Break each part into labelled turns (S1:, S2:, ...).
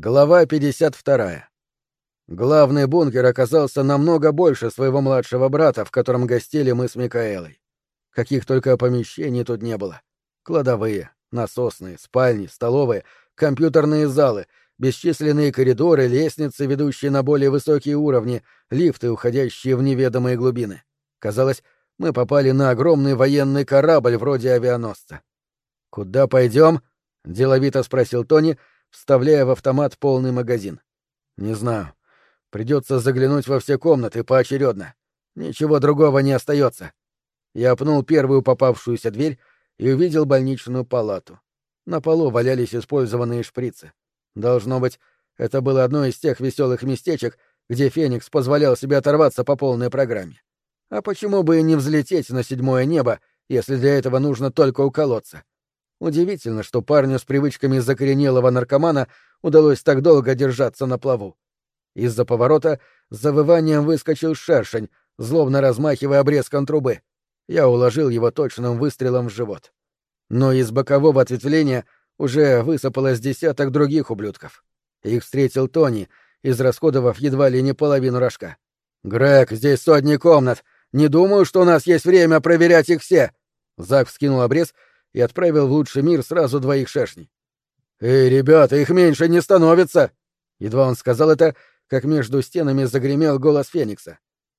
S1: Глава 52. Главный бункер оказался намного больше своего младшего брата, в котором гостили мы с Микаэлой. Каких только помещений тут не было. Кладовые, насосные, спальни, столовые, компьютерные залы, бесчисленные коридоры, лестницы, ведущие на более высокие уровни, лифты, уходящие в неведомые глубины. Казалось, мы попали на огромный военный корабль вроде авианосца. «Куда пойдем?» — деловито спросил Тони, вставляя в автомат полный магазин. «Не знаю. Придется заглянуть во все комнаты поочередно. Ничего другого не остается». Я пнул первую попавшуюся дверь и увидел больничную палату. На полу валялись использованные шприцы. Должно быть, это было одно из тех веселых местечек, где Феникс позволял себе оторваться по полной программе. А почему бы и не взлететь на седьмое небо, если для этого нужно только уколоться? Удивительно, что парню с привычками закоренелого наркомана удалось так долго держаться на плаву. Из-за поворота с завыванием выскочил шершень, злобно размахивая обрезком трубы. Я уложил его точным выстрелом в живот. Но из бокового ответвления уже высыпалось десяток других ублюдков. Их встретил Тони, израсходовав едва ли не половину рожка. «Грег, здесь сотни комнат. Не думаю, что у нас есть время проверять их все!» Зак вскинул обрез и отправил в лучший мир сразу двоих шершней. «Эй, ребята, их меньше не становится!» Едва он сказал это, как между стенами загремел голос Феникса.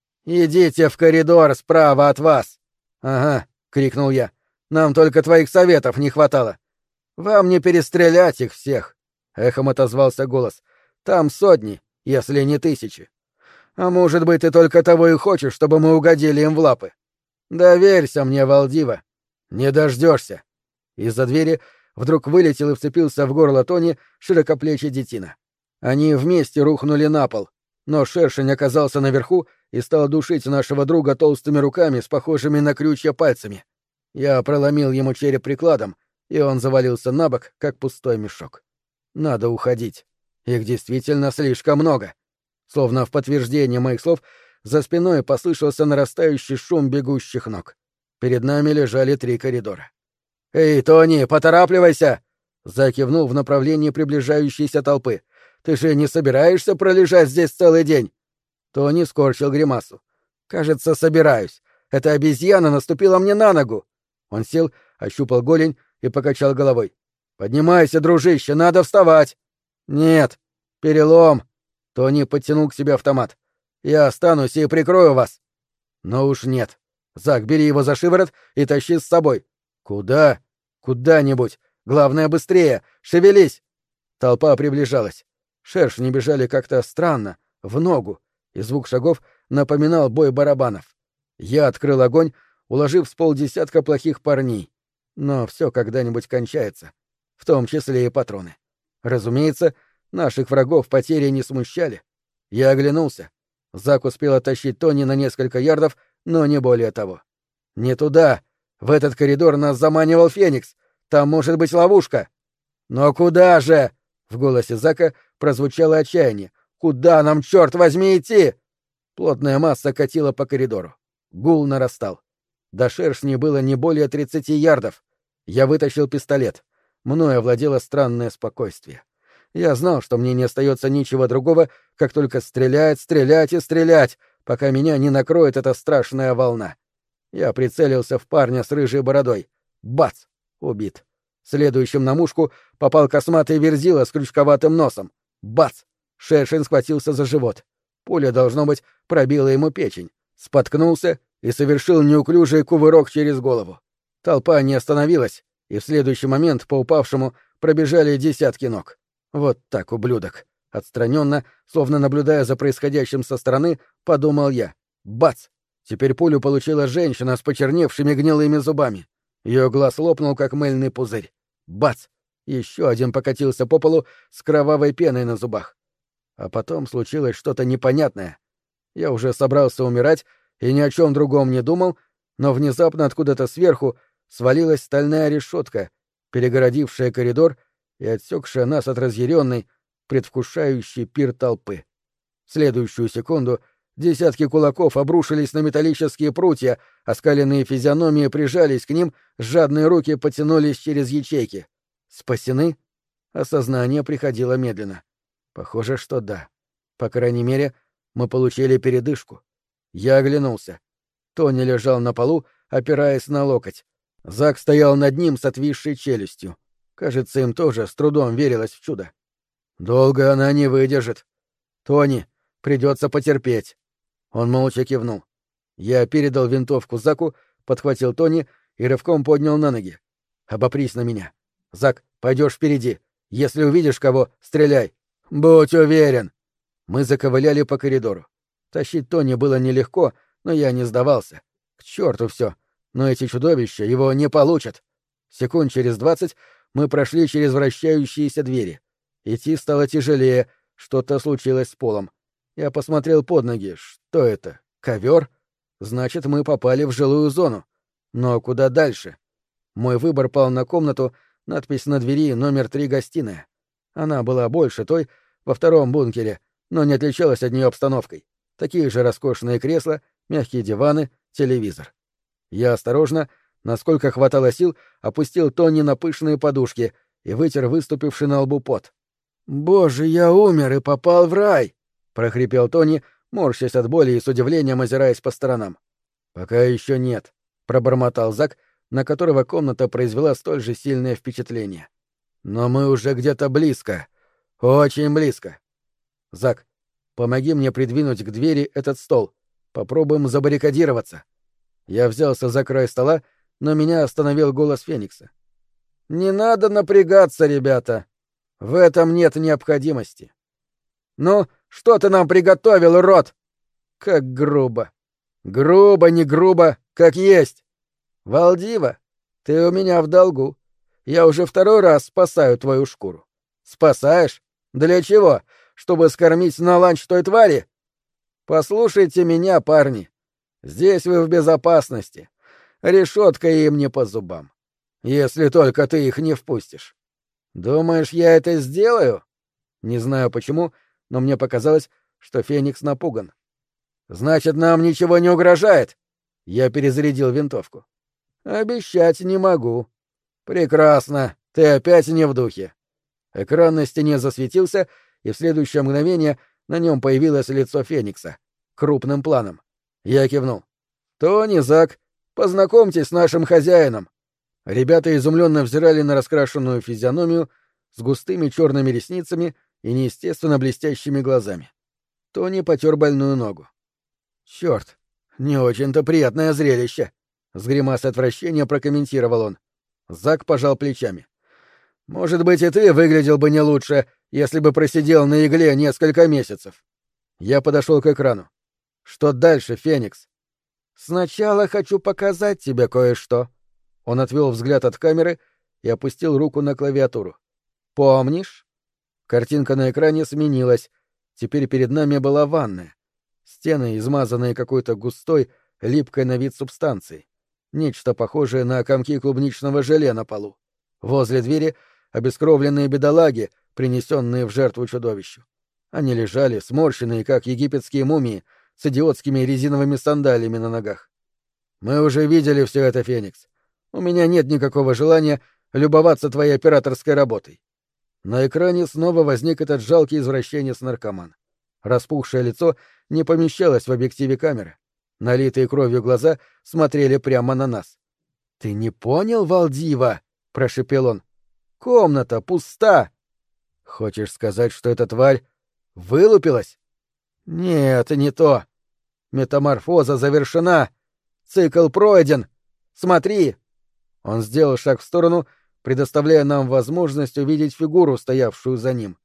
S1: «Идите в коридор справа от вас!» «Ага», — крикнул я, — «нам только твоих советов не хватало». «Вам не перестрелять их всех!» — эхом отозвался голос. «Там сотни, если не тысячи. А может быть, ты только того и хочешь, чтобы мы угодили им в лапы? Доверься мне, Валдива. Не дождешься». Из-за двери вдруг вылетел и вцепился в горло Тони широкоплечий детина. Они вместе рухнули на пол, но шершень оказался наверху и стал душить нашего друга толстыми руками с похожими на крючья пальцами. Я проломил ему череп прикладом, и он завалился на бок, как пустой мешок. Надо уходить. Их действительно слишком много. Словно в подтверждение моих слов, за спиной послышался нарастающий шум бегущих ног. Перед нами лежали 3 коридора. «Эй, Тони, поторапливайся!» Зак кивнул в направлении приближающейся толпы. «Ты же не собираешься пролежать здесь целый день?» Тони скорчил гримасу. «Кажется, собираюсь. Эта обезьяна наступила мне на ногу». Он сел, ощупал голень и покачал головой. «Поднимайся, дружище, надо вставать!» «Нет, перелом!» Тони подтянул к себе автомат. «Я останусь и прикрою вас!» «Но уж нет. Зак, бери его за шиворот и тащи с собой». «Куда?» «Куда-нибудь. Главное, быстрее. Шевелись!» Толпа приближалась. Шершни бежали как-то странно, в ногу, и звук шагов напоминал бой барабанов. Я открыл огонь, уложив с полдесятка плохих парней. Но все когда-нибудь кончается, в том числе и патроны. Разумеется, наших врагов потери не смущали. Я оглянулся. Зак успел оттащить Тони на несколько ярдов, но не более того. «Не туда! В этот коридор нас заманивал Феникс! Там может быть ловушка!» «Но куда же?» — в голосе Зака прозвучало отчаяние. «Куда нам, черт возьми, идти?» Плотная масса катила по коридору. Гул нарастал. До шершни было не более 30 ярдов. Я вытащил пистолет. Мною овладело странное спокойствие. Я знал, что мне не остается ничего другого, как только стрелять, стрелять и стрелять, пока меня не накроет эта страшная волна. Я прицелился в парня с рыжей бородой. Бац! Убит. Следующим на мушку попал косматый верзила с крючковатым носом. Бац! Шершень схватился за живот. Пуля, должно быть, пробила ему печень. Споткнулся и совершил неуклюжий кувырок через голову. Толпа не остановилась, и в следующий момент по упавшему пробежали десятки ног. Вот так, ублюдок. Отстраненно, словно наблюдая за происходящим со стороны, подумал я. Бац! Теперь пулю получила женщина с почерневшими гнилыми зубами. Ее глаз лопнул, как мыльный пузырь. Бац! Еще один покатился по полу с кровавой пеной на зубах. А потом случилось что-то непонятное. Я уже собрался умирать и ни о чем другом не думал, но внезапно откуда-то сверху свалилась стальная решетка, перегородившая коридор и отсекшая нас от разъяренной, предвкушающей пир толпы. В следующую секунду десятки кулаков обрушились на металлические прутья, оскаленные физиономии прижались к ним, жадные руки потянулись через ячейки. Спасены? Осознание приходило медленно. Похоже, что да. По крайней мере, мы получили передышку. Я оглянулся. Тони лежал на полу, опираясь на локоть. Зак стоял над ним с отвисшей челюстью. Кажется, им тоже с трудом верилось в чудо. «Долго она не выдержит. Тони, придется потерпеть». Он молча кивнул. Я передал винтовку Заку, подхватил Тони и рывком поднял на ноги. «Обопрись на меня. Зак, пойдешь впереди. Если увидишь кого, стреляй. Будь уверен». Мы заковыляли по коридору. Тащить Тони было нелегко, но я не сдавался. К черту все. Но эти чудовища его не получат. Секунд через 20 мы прошли через вращающиеся двери. Идти стало тяжелее, что-то случилось с полом. Я посмотрел под ноги. Что это? Ковер? Значит, мы попали в жилую зону. Но куда дальше? Мой выбор пал на комнату, надпись на двери номер 3 гостиная. Она была больше той во втором бункере, но не отличалась от нее обстановкой. Такие же роскошные кресла, мягкие диваны, телевизор. Я осторожно, насколько хватало сил, опустил Тони на пышные подушки и вытер выступивший на лбу пот. «Боже, я умер и попал в рай!» — прохрипел Тони, морщась от боли и с удивлением озираясь по сторонам. «Пока еще нет», — пробормотал Зак, на которого комната произвела столь же сильное впечатление. «Но мы уже где-то близко. Очень близко. Зак, помоги мне придвинуть к двери этот стол. Попробуем забаррикадироваться». Я взялся за край стола, но меня остановил голос Феникса. «Не надо напрягаться, ребята. В этом нет необходимости». «Ну, что ты нам приготовил, урод?» «Как грубо». «Грубо, не грубо, как есть». «Валдива, ты у меня в долгу. Я уже второй раз спасаю твою шкуру». «Спасаешь? Для чего? Чтобы скормить на ланч той твари?» «Послушайте меня, парни. Здесь вы в безопасности. Решетка им не по зубам. Если только ты их не впустишь. Думаешь, я это сделаю?» Не знаю почему, но мне показалось, что Феникс напуган. «Значит, нам ничего не угрожает?» Я перезарядил винтовку. «Обещать не могу». «Прекрасно. Ты опять не в духе». Экран на стене засветился, и в следующее мгновение на нем появилось лицо Феникса. Крупным планом. Я кивнул. «Тони, Зак, познакомьтесь с нашим хозяином». Ребята изумленно взирали на раскрашенную физиономию с густыми черными ресницами и неестественно блестящими глазами. Тони потер больную ногу. «Черт, не очень-то приятное зрелище», — с гримасой отвращения прокомментировал он. Зак пожал плечами. «Может быть, и ты выглядел бы не лучше, если бы просидел на игле несколько месяцев». Я подошел к экрану. «Что дальше, Феникс?» «Сначала хочу показать тебе кое-что». Он отвел взгляд от камеры и опустил руку на клавиатуру. «Помнишь?» Картинка на экране сменилась. Теперь перед нами была ванная. Стены, измазанные какой-то густой, липкой на вид субстанцией. Нечто похожее на комки клубничного желе на полу. Возле двери обескровленные бедолаги, принесенные в жертву чудовищу. Они лежали, сморщенные, как египетские мумии, с идиотскими резиновыми сандалиями на ногах. «Мы уже видели все это, Феникс. У меня нет никакого желания любоваться твоей операторской работой». На экране снова возник этот жалкий извращенец-наркоман. Распухшее лицо не помещалось в объективе камеры. Налитые кровью глаза смотрели прямо на нас. «Ты не понял, Валдива?» — прошепел он. «Комната пуста!» «Хочешь сказать, что эта тварь вылупилась?» «Нет, не то. Метаморфоза завершена. Цикл пройден. Смотри!» Он сделал шаг в сторону, предоставляя нам возможность увидеть фигуру, стоявшую за ним.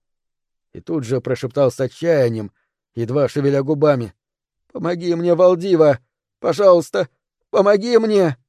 S1: И тут же прошептал с отчаянием, едва шевеля губами. «Помоги мне, Валдива! Пожалуйста, помоги мне!»